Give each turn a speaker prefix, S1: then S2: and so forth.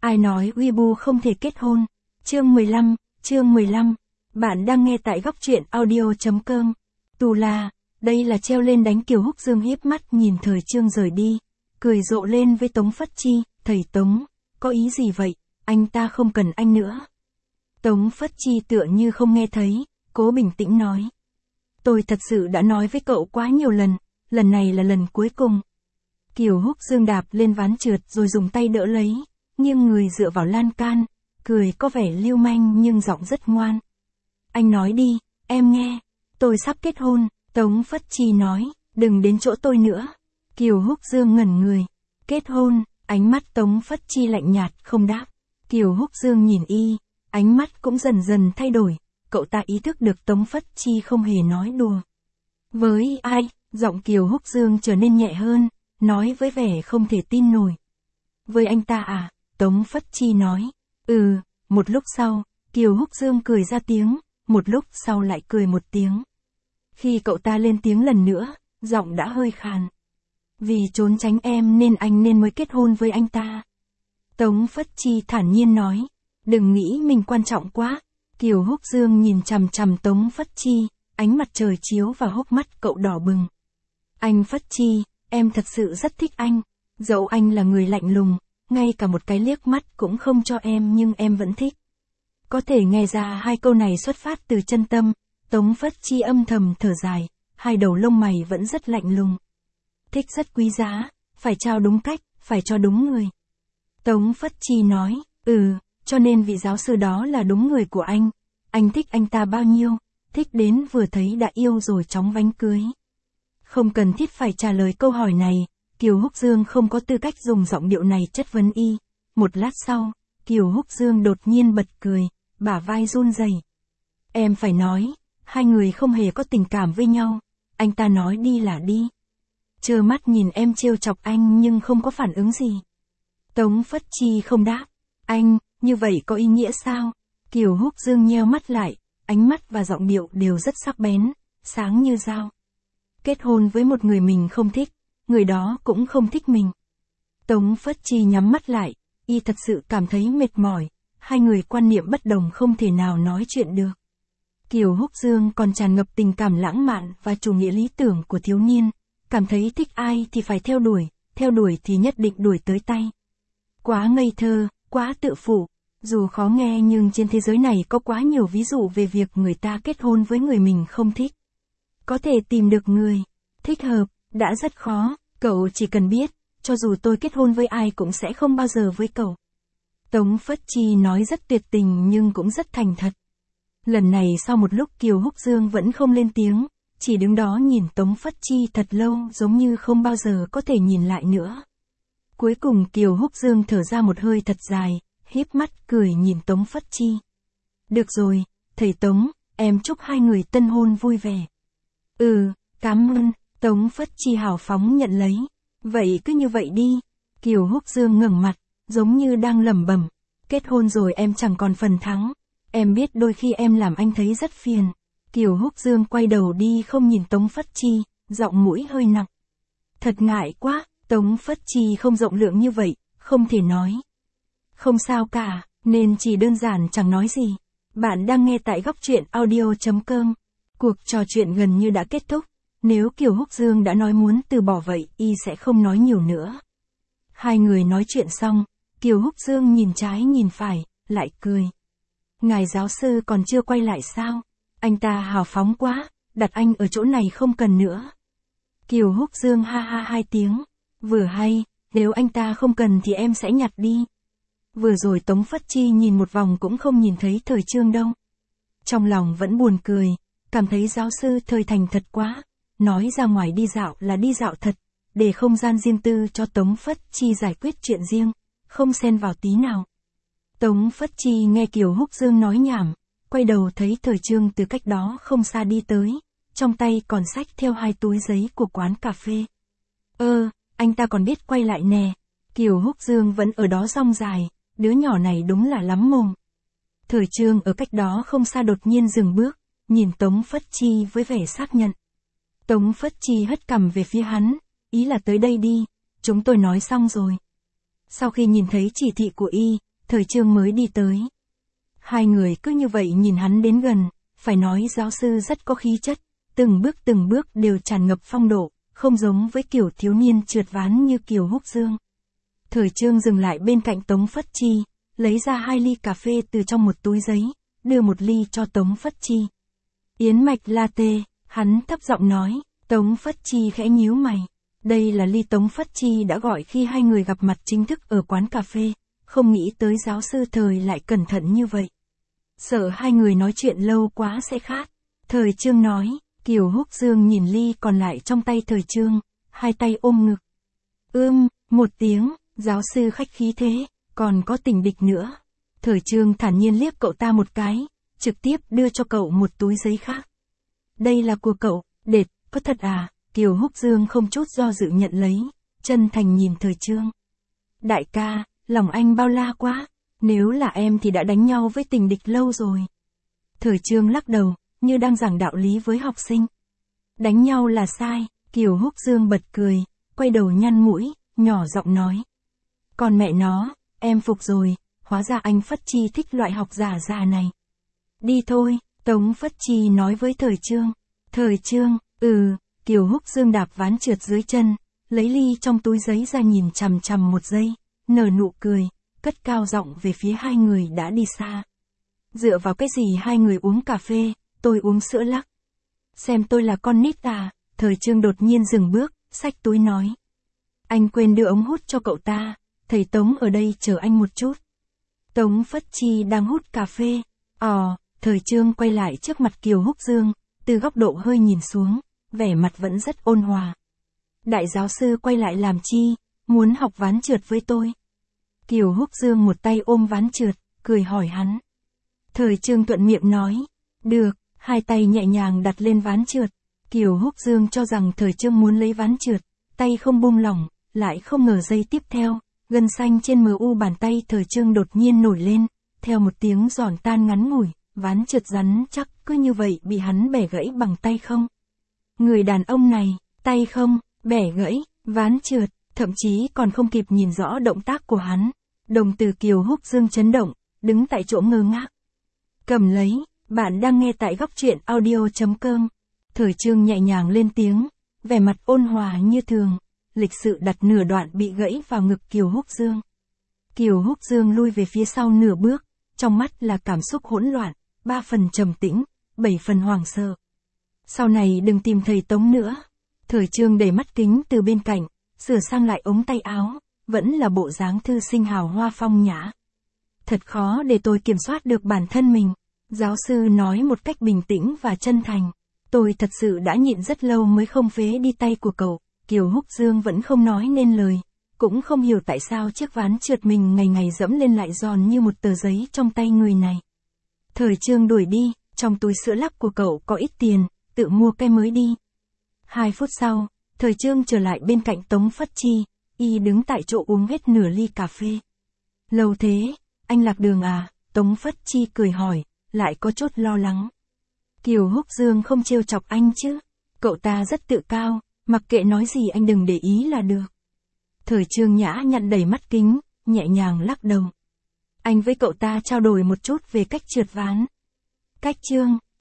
S1: Ai nói Weibo không thể kết hôn? Chương 15. Bạn đang nghe tại góc truyện audio.com. Tù là, đây là treo lên đánh Kiều Húc Dương hiếp mắt nhìn Thời Chương rời đi. Cười rộ lên với Tống Phất Chi, thầy Tống, có ý gì vậy, anh ta không cần anh nữa. Tống Phất Chi tựa như không nghe thấy, cố bình tĩnh nói. Tôi thật sự đã nói với cậu quá nhiều lần này là lần cuối cùng. Kiều Húc Dương đạp lên ván trượt rồi dùng tay đỡ lấy, nghiêng người dựa vào lan can, cười có vẻ lưu manh nhưng giọng rất ngoan. Anh nói đi, em nghe, tôi sắp kết hôn, Tống Phất Chi nói, đừng đến chỗ tôi nữa. Kiều Húc Dương ngẩn người, kết hôn, ánh mắt Tống Phất Chi lạnh nhạt không đáp. Kiều Húc Dương nhìn y, ánh mắt cũng dần dần thay đổi, cậu ta ý thức được Tống Phất Chi không hề nói đùa. Với ai, giọng Kiều Húc Dương trở nên nhẹ hơn, nói với vẻ không thể tin nổi. Với anh ta à, Tống Phất Chi nói. Một lúc sau, Kiều Húc Dương cười ra tiếng, một lúc sau lại cười một tiếng. Khi cậu ta lên tiếng lần nữa, giọng đã hơi khàn. Vì trốn tránh em nên anh nên mới kết hôn với anh ta. Tống Phất Chi thản nhiên nói, đừng nghĩ mình quan trọng quá. Kiều Húc Dương nhìn chằm chằm Tống Phất Chi, ánh mặt trời chiếu vào hốc mắt cậu đỏ bừng. Anh Phất Chi, em thật sự rất thích anh, dẫu anh là người lạnh lùng, ngay cả một cái liếc mắt cũng không cho em nhưng em vẫn thích. Có thể nghe ra hai câu này xuất phát từ chân tâm, Tống Phất Chi âm thầm thở dài, hai đầu lông mày vẫn rất lạnh lùng. Thích rất quý giá, phải trao đúng cách, phải cho đúng người. Tống Phất Chi nói, cho nên vị giáo sư đó là đúng người của anh thích anh ta bao nhiêu, thích đến vừa thấy đã yêu rồi chóng vánh cưới. Không cần thiết phải trả lời câu hỏi này, Kiều Húc Dương không có tư cách dùng giọng điệu này chất vấn y. Một lát sau, Kiều Húc Dương đột nhiên bật cười, bả vai run rẩy. Em phải nói, hai người không hề có tình cảm với nhau, anh ta nói đi là đi. Trơ mắt nhìn em trêu chọc anh nhưng không có phản ứng gì. Tống Phất Chi không đáp, anh, như vậy có ý nghĩa sao? Kiều Húc Dương nheo mắt lại, ánh mắt và giọng điệu đều rất sắc bén, sáng như dao. Kết hôn với một người mình không thích, người đó cũng không thích mình. Tống Phất Chi nhắm mắt lại, y thật sự cảm thấy mệt mỏi, hai người quan niệm bất đồng không thể nào nói chuyện được. Kiều Húc Dương còn tràn ngập tình cảm lãng mạn và chủ nghĩa lý tưởng của thiếu niên, cảm thấy thích ai thì phải theo đuổi thì nhất định đuổi tới tay. Quá ngây thơ, quá tự phụ, dù khó nghe nhưng trên thế giới này có quá nhiều ví dụ về việc người ta kết hôn với người mình không thích. Có thể tìm được người thích hợp, đã rất khó, cậu chỉ cần biết, cho dù tôi kết hôn với ai cũng sẽ không bao giờ với cậu. Tống Phất Chi nói rất tuyệt tình nhưng cũng rất thành thật. Lần này sau một lúc Kiều Húc Dương vẫn không lên tiếng, chỉ đứng đó nhìn Tống Phất Chi thật lâu giống như không bao giờ có thể nhìn lại nữa. Cuối cùng Kiều Húc Dương thở ra một hơi thật dài, híp mắt cười nhìn Tống Phất Chi. Được rồi, thầy Tống, em chúc hai người tân hôn vui vẻ. Cảm ơn, Tống Phất Chi hào phóng nhận lấy. Vậy cứ như vậy đi. Kiều Húc Dương ngẩng mặt, giống như đang lẩm bẩm. Kết hôn rồi em chẳng còn phần thắng. Em biết đôi khi em làm anh thấy rất phiền. Kiều Húc Dương quay đầu đi không nhìn Tống Phất Chi, giọng mũi hơi nặng. Thật ngại quá, Tống Phất Chi không rộng lượng như vậy, không thể nói. Không sao cả, nên chỉ đơn giản chẳng nói gì. Bạn đang nghe tại góc truyện audio.com. Cuộc trò chuyện gần như đã kết thúc. Nếu Kiều Húc Dương đã nói muốn từ bỏ vậy, y sẽ không nói nhiều nữa. Hai người nói chuyện xong, Kiều Húc Dương nhìn trái nhìn phải, lại cười. Ngài giáo sư còn chưa quay lại sao? Anh ta hào phóng quá, đặt anh ở chỗ này không cần nữa. Kiều Húc Dương ha ha hai tiếng. Vừa hay, nếu anh ta không cần thì em sẽ nhặt đi. Vừa rồi Tống Phất Chi nhìn một vòng cũng không nhìn thấy Thời Chương đâu. Trong lòng vẫn buồn cười, cảm thấy giáo sư Thời thành thật quá. Nói ra ngoài đi dạo là đi dạo thật, để không gian riêng tư cho Tống Phất Chi giải quyết chuyện riêng, không xen vào tí nào. Tống Phất Chi nghe Kiều Húc Dương nói nhảm, quay đầu thấy Thời Chương từ cách đó không xa đi tới, trong tay còn xách theo hai túi giấy của quán cà phê. Anh ta còn biết quay lại nè. Kiều Húc Dương vẫn ở đó rong dài, đứa nhỏ này đúng là lắm mồm. Thời Chương ở cách đó không xa đột nhiên dừng bước, nhìn Tống Phất Chi với vẻ xác nhận. Tống Phất Chi hất cằm về phía hắn, ý là tới đây đi, chúng tôi nói xong rồi. Sau khi nhìn thấy chỉ thị của y, Thời Trương mới đi tới. Hai người cứ như vậy nhìn hắn đến gần, phải nói giáo sư rất có khí chất, từng bước đều tràn ngập phong độ, không giống với kiểu thiếu niên trượt ván như Kiều Húc Dương. Thời Trương dừng lại bên cạnh Tống Phất Chi, lấy ra 2 ly cà phê từ trong một túi giấy, đưa một ly cho Tống Phất Chi. Yến mạch latte, hắn thấp giọng nói. Tống Phất Chi khẽ nhíu mày. Đây là ly Tống Phất Chi đã gọi khi hai người gặp mặt chính thức ở quán cà phê, không nghĩ tới giáo sư Thời lại cẩn thận như vậy. Sợ hai người nói chuyện lâu quá sẽ khát. Thời Trương nói. Kiều Húc Dương nhìn ly còn lại trong tay Thời Trương, hai tay ôm ngực. Một tiếng, giáo sư khách khí thế, còn có tình địch nữa. Thời Trương thản nhiên liếc cậu ta một cái, trực tiếp đưa cho cậu một túi giấy khác. Đây là của cậu, đệt, có thật à? Kiều Húc Dương không chút do dự nhận lấy, chân thành nhìn Thời Trương. Đại ca, lòng anh bao la quá, nếu là em thì đã đánh nhau với tình địch lâu rồi. Thời Trương lắc đầu, như đang giảng đạo lý với học sinh. Đánh nhau là sai, Kiều Húc Dương bật cười, quay đầu nhăn mũi, nhỏ giọng nói. Còn mẹ nó, em phục rồi, hóa ra anh Phất Chi thích loại học giả già này. Đi thôi, Tống Phất Chi nói với Thời Trương. Thời Trương, Kiều Húc Dương đạp ván trượt dưới chân, lấy ly trong túi giấy ra nhìn chằm chằm một giây, nở nụ cười, cất cao giọng về phía hai người đã đi xa. Dựa vào cái gì hai người uống cà phê, tôi uống sữa lắc. Xem tôi là con nít à? Thời Trương đột nhiên dừng bước, xách túi nói. Anh quên đưa ống hút cho cậu ta, thầy Tống ở đây chờ anh một chút. Tống Phất Chi đang hút cà phê. Thời Trương quay lại trước mặt Kiều Húc Dương, từ góc độ hơi nhìn xuống, vẻ mặt vẫn rất ôn hòa. Đại giáo sư quay lại làm chi, muốn học ván trượt với tôi. Kiều Húc Dương một tay ôm ván trượt, cười hỏi hắn. Thời Trương thuận miệng nói. Được, hai tay nhẹ nhàng đặt lên ván trượt. Kiều Húc Dương cho rằng Thời Trương muốn lấy ván trượt, tay không buông lỏng, lại không ngờ giây tiếp theo, gân xanh trên mu bàn tay Thời Trương đột nhiên nổi lên, theo một tiếng giòn tan ngắn ngủi, ván trượt rắn chắc cứ như vậy bị hắn bẻ gãy bằng tay không. Người đàn ông này, tay không, bẻ gãy, ván trượt, thậm chí còn không kịp nhìn rõ động tác của hắn. Đồng tử Kiều Húc Dương chấn động, đứng tại chỗ ngơ ngác. Cầm lấy, bạn đang nghe tại góc truyện audio.com. Thời Trương nhẹ nhàng lên tiếng, vẻ mặt ôn hòa như thường, lịch sự đặt nửa đoạn bị gãy vào ngực Kiều Húc Dương. Kiều Húc Dương lui về phía sau nửa bước, trong mắt là cảm xúc hỗn loạn, 3 phần trầm tĩnh, 7 phần hoảng sợ. Sau này đừng tìm thầy Tống nữa. Thời Trương đẩy mắt kính từ bên cạnh, sửa sang lại ống tay áo, vẫn là bộ dáng thư sinh hào hoa phong nhã. Thật khó để tôi kiểm soát được bản thân mình. Giáo sư nói một cách bình tĩnh và chân thành. Tôi thật sự đã nhịn rất lâu mới không phế đi tay của cậu. Kiều Húc Dương vẫn không nói nên lời. Cũng không hiểu tại sao chiếc ván trượt mình ngày ngày dẫm lên lại giòn như một tờ giấy trong tay người này. Thời Trương đuổi đi, trong túi sữa lắc của cậu có ít tiền, tự mua cái mới đi. 2 phút sau, Thời Trương trở lại bên cạnh Tống Phất Chi, y đứng tại chỗ uống hết nửa ly cà phê. Lâu thế, anh lạc đường à? Tống Phất Chi cười hỏi, lại có chút lo lắng. Kiều Húc Dương không trêu chọc anh chứ? Cậu ta rất tự cao, mặc kệ nói gì anh đừng để ý là được. Thời Trương nhã nhặn đầy mắt kính, nhẹ nhàng lắc đầu. Anh với cậu ta trao đổi một chút về cách trượt ván. Cách Trương,